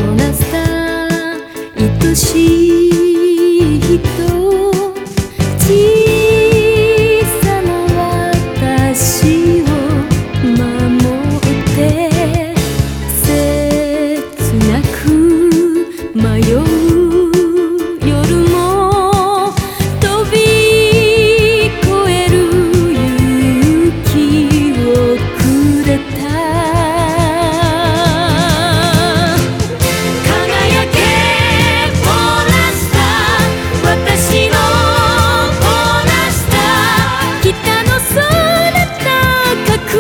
ナスター愛しい人、小さな私を守って切なく迷う夜も飛び越える勇気をくれた。輝けポラスター、私のポラスター、北の空高く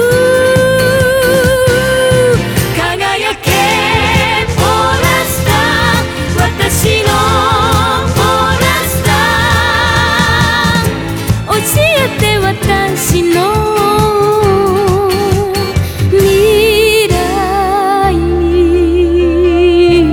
輝けポラスター、私のポラスター、教えて私の未来に。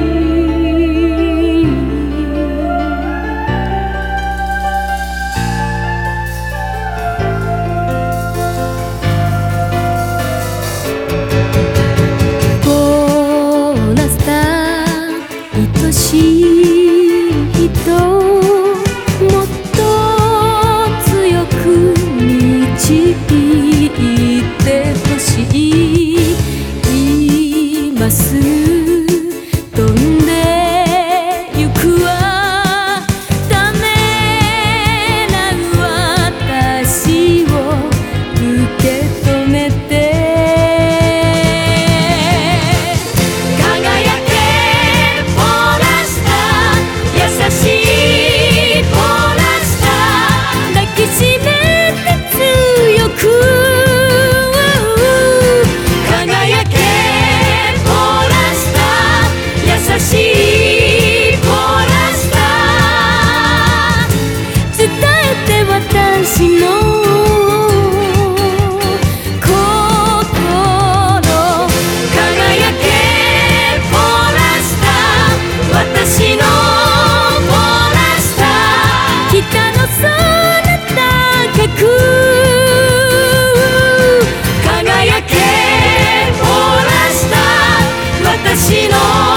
ボーナスター愛しい人、もっと強く導いてほしい。今すぐ飛んでゆくわ、ためらう私を受け止めて。輝けポラスター、優しいポラスター、抱きしめて強く。輝けポラスター、優しいポラスター、伝えて私の心。輝けポラスター、私のポラスター、北の空高く輝けポラスター、私の